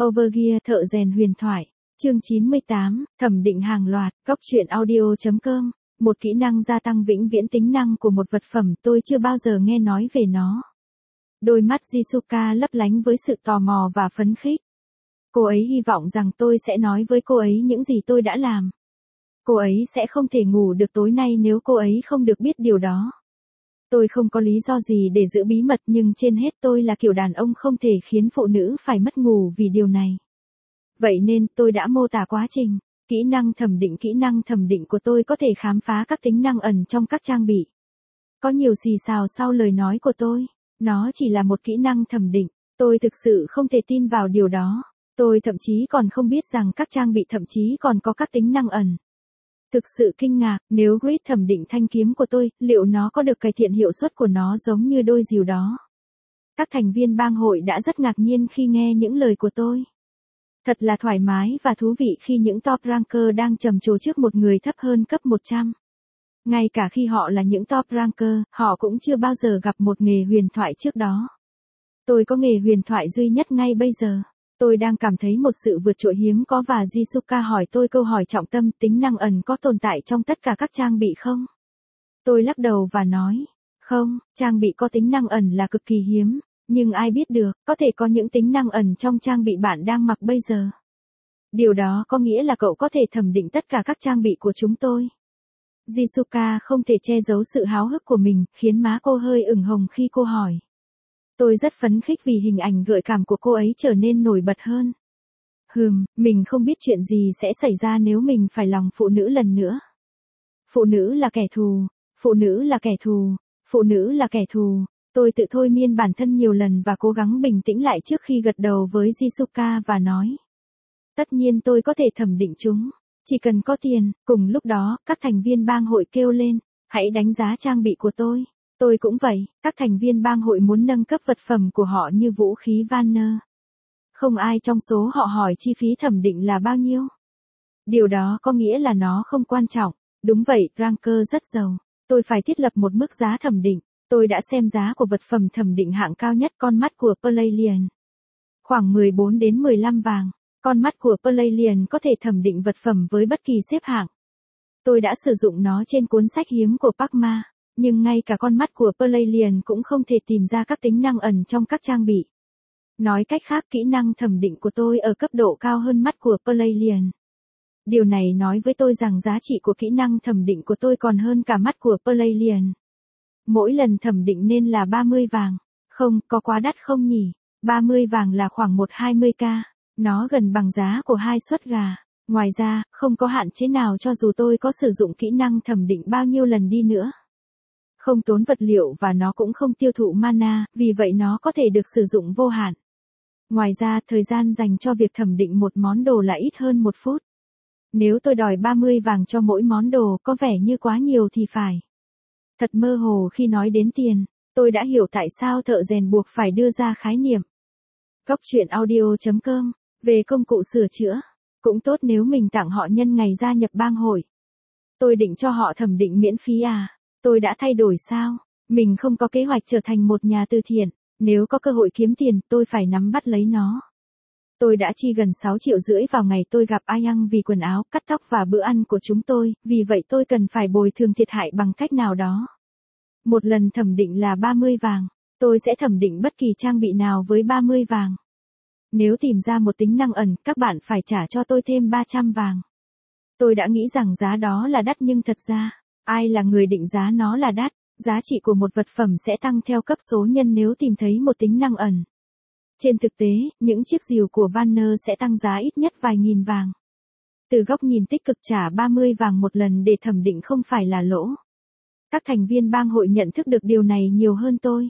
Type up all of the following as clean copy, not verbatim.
Overgear thợ rèn huyền thoại. Chương 98, thẩm định hàng loạt, góc truyện audio.com. Một kỹ năng gia tăng vĩnh viễn tính năng của một vật phẩm, tôi chưa bao giờ nghe nói về nó. Đôi mắt Jisuka lấp lánh với sự tò mò và phấn khích. Cô ấy hy vọng rằng tôi sẽ nói với cô ấy những gì tôi đã làm. Cô ấy sẽ không thể ngủ được tối nay nếu cô ấy không được biết điều đó. Tôi không có lý do gì để giữ bí mật, nhưng trên hết tôi là kiểu đàn ông không thể khiến phụ nữ phải mất ngủ vì điều này. Vậy nên tôi đã mô tả quá trình. Kỹ năng thẩm định của tôi có thể khám phá các tính năng ẩn trong các trang bị. Có nhiều xì xào sau lời nói của tôi. Nó chỉ là một kỹ năng thẩm định. Tôi thực sự không thể tin vào điều đó. Tôi thậm chí còn không biết rằng các trang bị thậm chí còn có các tính năng ẩn. Thực sự kinh ngạc, nếu grid thẩm định thanh kiếm của tôi, liệu nó có được cải thiện hiệu suất của nó giống như đôi dìu đó? Các thành viên bang hội đã rất ngạc nhiên khi nghe những lời của tôi. Thật là thoải mái và thú vị khi những top ranker đang trầm trồ trước một người thấp hơn cấp 100. Ngay cả khi họ là những top ranker, họ cũng chưa bao giờ gặp một nghề huyền thoại trước đó. Tôi có nghề huyền thoại duy nhất ngay bây giờ. Tôi đang cảm thấy một sự vượt trội hiếm có và Jisuka hỏi tôi câu hỏi trọng tâm: tính năng ẩn có tồn tại trong tất cả các trang bị không? Tôi lắc đầu và nói, không, trang bị có tính năng ẩn là cực kỳ hiếm, nhưng ai biết được, có thể có những tính năng ẩn trong trang bị bạn đang mặc bây giờ. Điều đó có nghĩa là cậu có thể thẩm định tất cả các trang bị của chúng tôi. Jisuka không thể che giấu sự háo hức của mình, khiến má cô hơi ửng hồng khi cô hỏi. Tôi rất phấn khích vì hình ảnh gợi cảm của cô ấy trở nên nổi bật hơn. Mình không biết chuyện gì sẽ xảy ra nếu mình phải lòng phụ nữ lần nữa. Phụ nữ là kẻ thù, phụ nữ là kẻ thù, phụ nữ là kẻ thù. Tôi tự thôi miên bản thân nhiều lần và cố gắng bình tĩnh lại trước khi gật đầu với Jisuka và nói. Tất nhiên tôi có thể thẩm định chúng, chỉ cần có tiền. Cùng lúc đó, các thành viên bang hội kêu lên, hãy đánh giá trang bị của tôi. Tôi cũng vậy, các thành viên bang hội muốn nâng cấp vật phẩm của họ như vũ khí Vanner. Không ai trong số họ hỏi chi phí thẩm định là bao nhiêu. Điều đó có nghĩa là nó không quan trọng. Đúng vậy, ranker rất giàu. Tôi phải thiết lập một mức giá thẩm định. Tôi đã xem giá của vật phẩm thẩm định hạng cao nhất, con mắt của Palladian. Khoảng 14 đến 15 vàng. Con mắt của Palladian có thể thẩm định vật phẩm với bất kỳ xếp hạng. Tôi đã sử dụng nó trên cuốn sách hiếm của Parkma. Nhưng ngay cả con mắt của Palladian cũng không thể tìm ra các tính năng ẩn trong các trang bị. Nói cách khác, kỹ năng thẩm định của tôi ở cấp độ cao hơn mắt của Palladian. Điều này nói với tôi rằng giá trị của kỹ năng thẩm định của tôi còn hơn cả mắt của Palladian. Mỗi lần thẩm định nên là 30 vàng. Không, có quá đắt không nhỉ? 30 vàng là khoảng 120k. Nó gần bằng giá của 2 suất gà. Ngoài ra, không có hạn chế nào cho dù tôi có sử dụng kỹ năng thẩm định bao nhiêu lần đi nữa. Không tốn vật liệu và nó cũng không tiêu thụ mana, vì vậy nó có thể được sử dụng vô hạn. Ngoài ra, thời gian dành cho việc thẩm định một món đồ là ít hơn 1 phút. Nếu tôi đòi 30 vàng cho mỗi món đồ, có vẻ như quá nhiều thì phải. Thật mơ hồ khi nói đến tiền. Tôi đã hiểu tại sao thợ rèn buộc phải đưa ra khái niệm. Góc truyện audio.com. Về công cụ sửa chữa. Cũng tốt nếu mình tặng họ nhân ngày gia nhập bang hội. Tôi định cho họ thẩm định miễn phí à? Tôi đã thay đổi sao? Mình không có kế hoạch trở thành một nhà từ thiện. Nếu có cơ hội kiếm tiền, tôi phải nắm bắt lấy nó. Tôi đã chi gần 6,5 triệu vào ngày tôi gặp Ayang vì quần áo, cắt tóc và bữa ăn của chúng tôi, vì vậy tôi cần phải bồi thường thiệt hại bằng cách nào đó. Một lần thẩm định là 30 vàng. Tôi sẽ thẩm định bất kỳ trang bị nào với 30 vàng. Nếu tìm ra một tính năng ẩn, các bạn phải trả cho tôi thêm 300 vàng. Tôi đã nghĩ rằng giá đó là đắt nhưng thật ra, ai là người định giá nó là đắt? Giá trị của một vật phẩm sẽ tăng theo cấp số nhân nếu tìm thấy một tính năng ẩn. Trên thực tế, những chiếc rìu của Vanner sẽ tăng giá ít nhất vài nghìn vàng. Từ góc nhìn tích cực, trả 30 vàng một lần để thẩm định không phải là lỗ. Các thành viên bang hội nhận thức được điều này nhiều hơn tôi.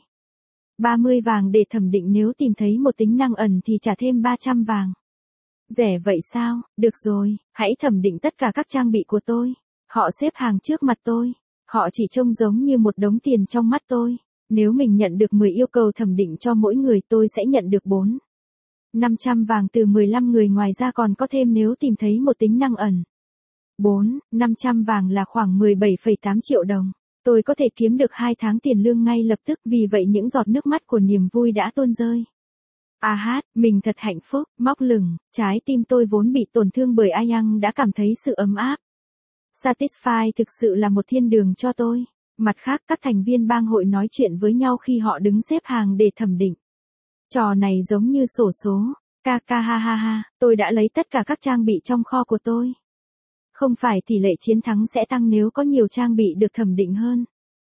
30 vàng để thẩm định, nếu tìm thấy một tính năng ẩn thì trả thêm 300 vàng. Rẻ vậy sao? Được rồi, hãy thẩm định tất cả các trang bị của tôi. Họ xếp hàng trước mặt tôi. Họ chỉ trông giống như một đống tiền trong mắt tôi. Nếu mình nhận được 10 yêu cầu thẩm định cho mỗi người, tôi sẽ nhận được 500 vàng từ 15 người, ngoài ra còn có thêm nếu tìm thấy một tính năng ẩn. 500 vàng là khoảng 17,8 triệu đồng. Tôi có thể kiếm được 2 tháng tiền lương ngay lập tức, vì vậy những giọt nước mắt của niềm vui đã tuôn rơi. Mình thật hạnh phúc, móc lửng, trái tim tôi vốn bị tổn thương bởi Ayang đã cảm thấy sự ấm áp. Satisfy thực sự là một thiên đường cho tôi. Mặt khác, các thành viên bang hội nói chuyện với nhau khi họ đứng xếp hàng để thẩm định. Trò này giống như xổ số. Ha ha, tôi đã lấy tất cả các trang bị trong kho của tôi. Không phải tỷ lệ chiến thắng sẽ tăng nếu có nhiều trang bị được thẩm định hơn.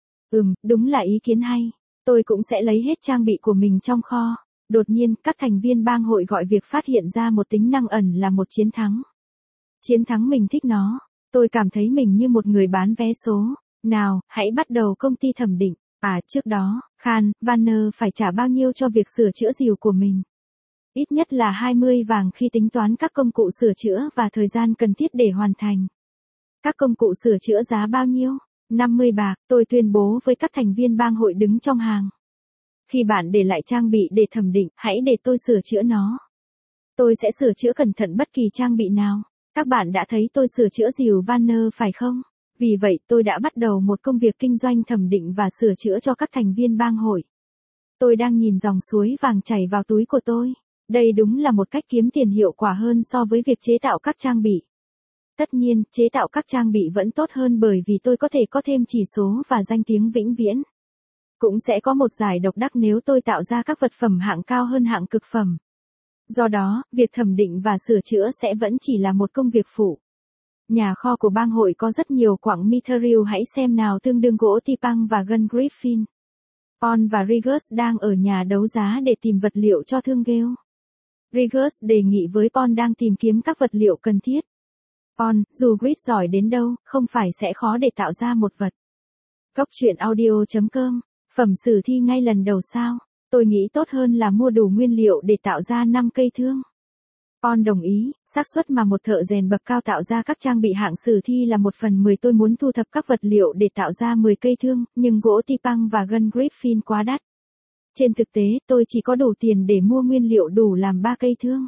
Đúng là ý kiến hay. Tôi cũng sẽ lấy hết trang bị của mình trong kho. Đột nhiên, các thành viên bang hội gọi việc phát hiện ra một tính năng ẩn là một chiến thắng. Chiến thắng mình thích nó. Tôi cảm thấy mình như một người bán vé số. Nào, hãy bắt đầu công ty thẩm định. Trước đó, Khan, Vanner phải trả bao nhiêu cho việc sửa chữa rìu của mình? Ít nhất là 20 vàng khi tính toán các công cụ sửa chữa và thời gian cần thiết để hoàn thành. Các công cụ sửa chữa giá bao nhiêu? 50 bạc, tôi tuyên bố với các thành viên bang hội đứng trong hàng. Khi bạn để lại trang bị để thẩm định, hãy để tôi sửa chữa nó. Tôi sẽ sửa chữa cẩn thận bất kỳ trang bị nào. Các bạn đã thấy tôi sửa chữa rìu Vanner phải không? Vì vậy, tôi đã bắt đầu một công việc kinh doanh thẩm định và sửa chữa cho các thành viên bang hội. Tôi đang nhìn dòng suối vàng chảy vào túi của tôi. Đây đúng là một cách kiếm tiền hiệu quả hơn so với việc chế tạo các trang bị. Tất nhiên, chế tạo các trang bị vẫn tốt hơn bởi vì tôi có thể có thêm chỉ số và danh tiếng vĩnh viễn. Cũng sẽ có một giải độc đắc nếu tôi tạo ra các vật phẩm hạng cao hơn hạng cực phẩm. Do đó, việc thẩm định và sửa chữa sẽ vẫn chỉ là một công việc phụ. Nhà kho của bang hội có rất nhiều quặng mithril, hãy xem nào tương đương gỗ Tipang và gân Griffin. Paul và Rigus đang ở nhà đấu giá để tìm vật liệu cho thương ghêu. Rigus đề nghị với Paul đang tìm kiếm các vật liệu cần thiết. Paul, dù Grit giỏi đến đâu, không phải sẽ khó để tạo ra một vật. Góc truyện audio.com, phẩm sử thi ngay lần đầu sao? Tôi nghĩ tốt hơn là mua đủ nguyên liệu để tạo ra 5 cây thương. Paul đồng ý, xác suất mà một thợ rèn bậc cao tạo ra các trang bị hạng sử thi là 1/10. Tôi muốn thu thập các vật liệu để tạo ra 10 cây thương, nhưng gỗ Tipang và gân Griffin quá đắt. Trên thực tế, tôi chỉ có đủ tiền để mua nguyên liệu đủ làm 3 cây thương.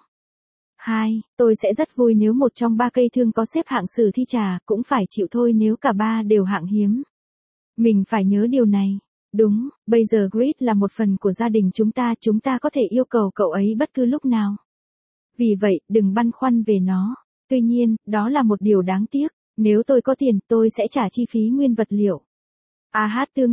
2. Tôi sẽ rất vui nếu một trong 3 cây thương có xếp hạng sử thi trà, cũng phải chịu thôi nếu cả 3 đều hạng hiếm. Mình phải nhớ điều này. Đúng, bây giờ Grit là một phần của gia đình chúng ta có thể yêu cầu cậu ấy bất cứ lúc nào. Vì vậy, đừng băn khoăn về nó. Tuy nhiên, đó là một điều đáng tiếc. Nếu tôi có tiền, tôi sẽ trả chi phí nguyên vật liệu. Tương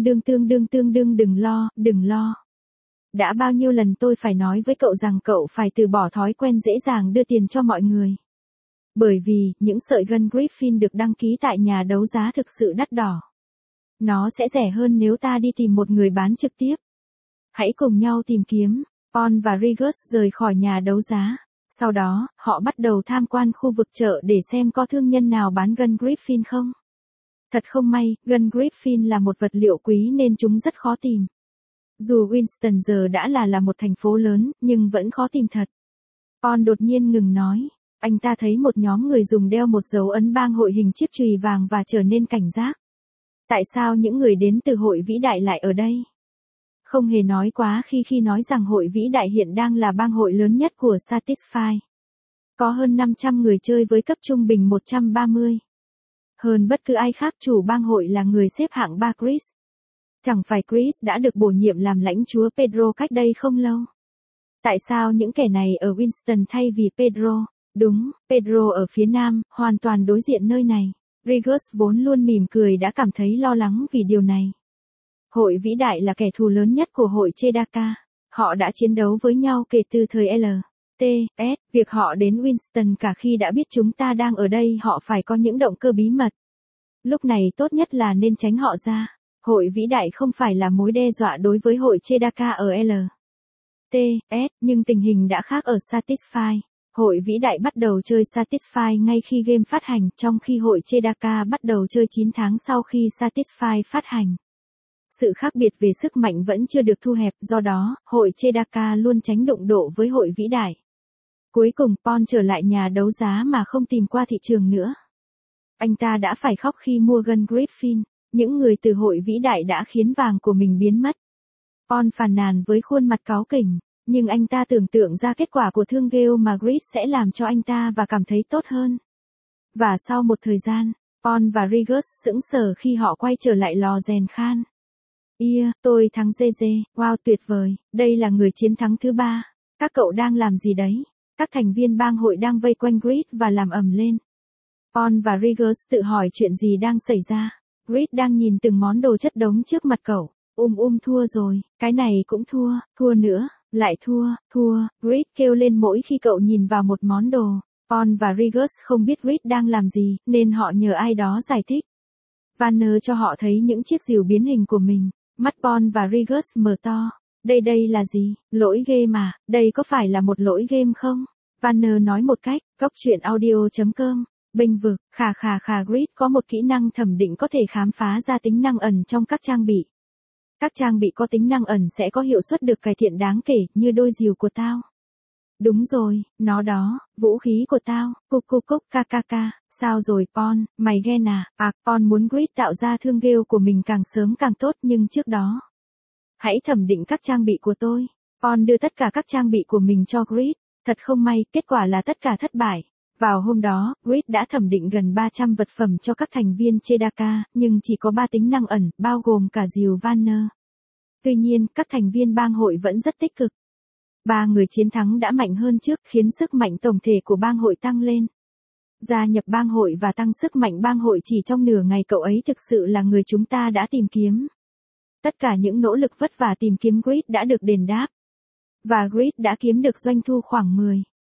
đương đừng lo. Đã bao nhiêu lần tôi phải nói với cậu rằng cậu phải từ bỏ thói quen dễ dàng đưa tiền cho mọi người. Bởi vì, những sợi gân Griffin được đăng ký tại nhà đấu giá thực sự đắt đỏ. Nó sẽ rẻ hơn nếu ta đi tìm một người bán trực tiếp. Hãy cùng nhau tìm kiếm. Paul và Rigus rời khỏi nhà đấu giá. Sau đó, họ bắt đầu tham quan khu vực chợ để xem có thương nhân nào bán gân Griffin không. Thật không may, gân Griffin là một vật liệu quý nên chúng rất khó tìm. Dù Winston giờ đã là một thành phố lớn, nhưng vẫn khó tìm thật. Paul đột nhiên ngừng nói. Anh ta thấy một nhóm người dùng đeo một dấu ấn bang hội hình chiếc chùy vàng và trở nên cảnh giác. Tại sao những người đến từ hội vĩ đại lại ở đây? Không hề nói quá khi nói rằng hội vĩ đại hiện đang là bang hội lớn nhất của Satisfy. Có hơn 500 người chơi với cấp trung bình 130. Hơn bất cứ ai khác, chủ bang hội là người xếp hạng 3 Chris. Chẳng phải Chris đã được bổ nhiệm làm lãnh chúa Pedro cách đây không lâu? Tại sao những kẻ này ở Winston thay vì Pedro? Đúng, Pedro ở phía nam, hoàn toàn đối diện nơi này. Rigus vốn luôn mỉm cười đã cảm thấy lo lắng vì điều này. Hội vĩ đại là kẻ thù lớn nhất của hội Chedaka. Họ đã chiến đấu với nhau kể từ thời LTS. Việc họ đến Winston cả khi đã biết chúng ta đang ở đây, họ phải có những động cơ bí mật. Lúc này tốt nhất là nên tránh họ ra. Hội vĩ đại không phải là mối đe dọa đối với hội Chedaka ở LTS, nhưng tình hình đã khác ở Satisfy. Hội vĩ đại bắt đầu chơi Satisfy ngay khi game phát hành, trong khi hội Chedaka bắt đầu chơi 9 tháng sau khi Satisfy phát hành. Sự khác biệt về sức mạnh vẫn chưa được thu hẹp, do đó, hội Chedaka luôn tránh đụng độ với hội vĩ đại. Cuối cùng, Paul trở lại nhà đấu giá mà không tìm qua thị trường nữa. Anh ta đã phải khóc khi mua gân Griffin. Những người từ hội vĩ đại đã khiến vàng của mình biến mất. Paul phàn nàn với khuôn mặt cáu kỉnh, nhưng anh ta tưởng tượng ra kết quả của thương ghêu mà Grit sẽ làm cho anh ta và cảm thấy tốt hơn. Và sau một thời gian, Paul và Rigus sững sờ khi họ quay trở lại lò rèn Khan. Tôi thắng GG, wow tuyệt vời, đây là người chiến thắng thứ 3. Các cậu đang làm gì đấy? Các thành viên bang hội đang vây quanh Grid và làm ầm lên. Paul và Regis tự hỏi chuyện gì đang xảy ra. Grid đang nhìn từng món đồ chất đống trước mặt cậu. Thua rồi, cái này cũng thua, thua nữa, lại thua, Grid kêu lên mỗi khi cậu nhìn vào một món đồ. Paul và Regis không biết Grid đang làm gì, nên họ nhờ ai đó giải thích. Vanner cho họ thấy những chiếc rìu biến hình của mình. Mắt Paul và Regis mở to. Đây là gì? Lỗi game à? Đây có phải là một lỗi game không? Vanner nói một cách, goctruyện.audio.com. Bênh vực, Grid có một kỹ năng thẩm định có thể khám phá ra tính năng ẩn trong các trang bị. Các trang bị có tính năng ẩn sẽ có hiệu suất được cải thiện đáng kể, như đôi rìu của tao. Đúng rồi, nó đó, vũ khí của tao, kk, sao rồi Paul, mày ghen à? Paul muốn Grid tạo ra thương ghêu của mình càng sớm càng tốt, nhưng trước đó. Hãy thẩm định các trang bị của tôi. Paul đưa tất cả các trang bị của mình cho Grid. Thật không may, kết quả là tất cả thất bại. Vào hôm đó, Grid đã thẩm định gần 300 vật phẩm cho các thành viên Chedaka, nhưng chỉ có 3 tính năng ẩn, bao gồm cả rìu Vanner. Tuy nhiên, các thành viên bang hội vẫn rất tích cực. 3 người chiến thắng đã mạnh hơn trước, khiến sức mạnh tổng thể của bang hội tăng lên. Gia nhập bang hội và tăng sức mạnh bang hội chỉ trong nửa ngày, cậu ấy thực sự là người chúng ta đã tìm kiếm. Tất cả những nỗ lực vất vả tìm kiếm Grid đã được đền đáp. Và Grid đã kiếm được doanh thu khoảng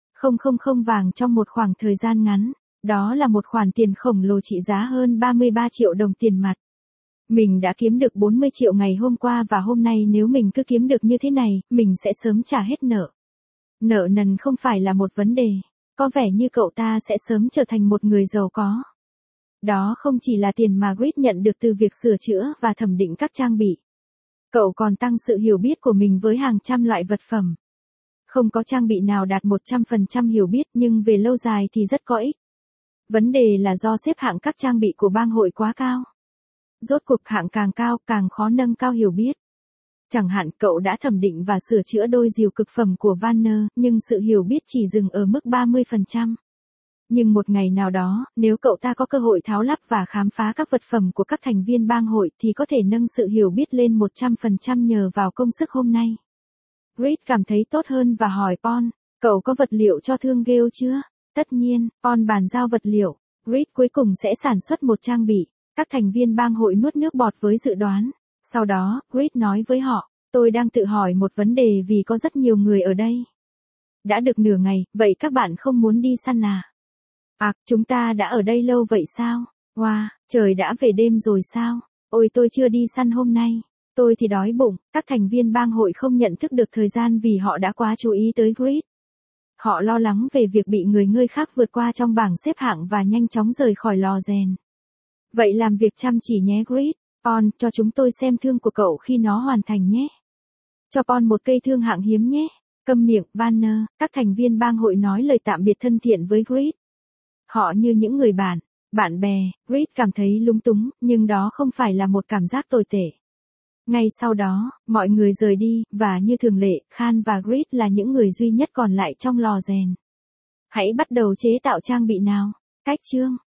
10,000 vàng trong một khoảng thời gian ngắn. Đó là một khoản tiền khổng lồ trị giá hơn 33 triệu đồng tiền mặt. Mình đã kiếm được 40 triệu ngày hôm qua và hôm nay nếu mình cứ kiếm được như thế này, mình sẽ sớm trả hết nợ. Nợ nần không phải là một vấn đề. Có vẻ như cậu ta sẽ sớm trở thành một người giàu có. Đó không chỉ là tiền mà Grid nhận được từ việc sửa chữa và thẩm định các trang bị. Cậu còn tăng sự hiểu biết của mình với hàng trăm loại vật phẩm. Không có trang bị nào đạt 100% hiểu biết, nhưng về lâu dài thì rất có ích. Vấn đề là do xếp hạng các trang bị của bang hội quá cao. Rốt cuộc hạng càng cao, càng khó nâng cao hiểu biết. Chẳng hạn cậu đã thẩm định và sửa chữa đôi rìu cực phẩm của Vanner, nhưng sự hiểu biết chỉ dừng ở mức 30%. Nhưng một ngày nào đó, nếu cậu ta có cơ hội tháo lắp và khám phá các vật phẩm của các thành viên bang hội thì có thể nâng sự hiểu biết lên 100% nhờ vào công sức hôm nay. Grid cảm thấy tốt hơn và hỏi Paul, cậu có vật liệu cho thương ghêu chưa? Tất nhiên, Paul bàn giao vật liệu. Grid cuối cùng sẽ sản xuất một trang bị. Các thành viên bang hội nuốt nước bọt với dự đoán. Sau đó, Grid nói với họ, tôi đang tự hỏi một vấn đề vì có rất nhiều người ở đây. Đã được nửa ngày, vậy các bạn không muốn đi săn à? Chúng ta đã ở đây lâu vậy sao? Wow, trời đã về đêm rồi sao? Ôi tôi chưa đi săn hôm nay. Tôi thì đói bụng. Các thành viên bang hội không nhận thức được thời gian vì họ đã quá chú ý tới Grid. Họ lo lắng về việc bị người khác vượt qua trong bảng xếp hạng và nhanh chóng rời khỏi lò rèn. Vậy làm việc chăm chỉ nhé Grid. Paul, cho chúng tôi xem thương của cậu khi nó hoàn thành nhé. Cho Paul một cây thương hạng hiếm nhé. Câm miệng, Vanner. Các thành viên bang hội nói lời tạm biệt thân thiện với Grid. Họ như những người bạn bè. Grid cảm thấy lúng túng, nhưng đó không phải là một cảm giác tồi tệ. Ngay sau đó, mọi người rời đi, và như thường lệ, Khan và Grid là những người duy nhất còn lại trong lò rèn. Hãy bắt đầu chế tạo trang bị nào. Cách chương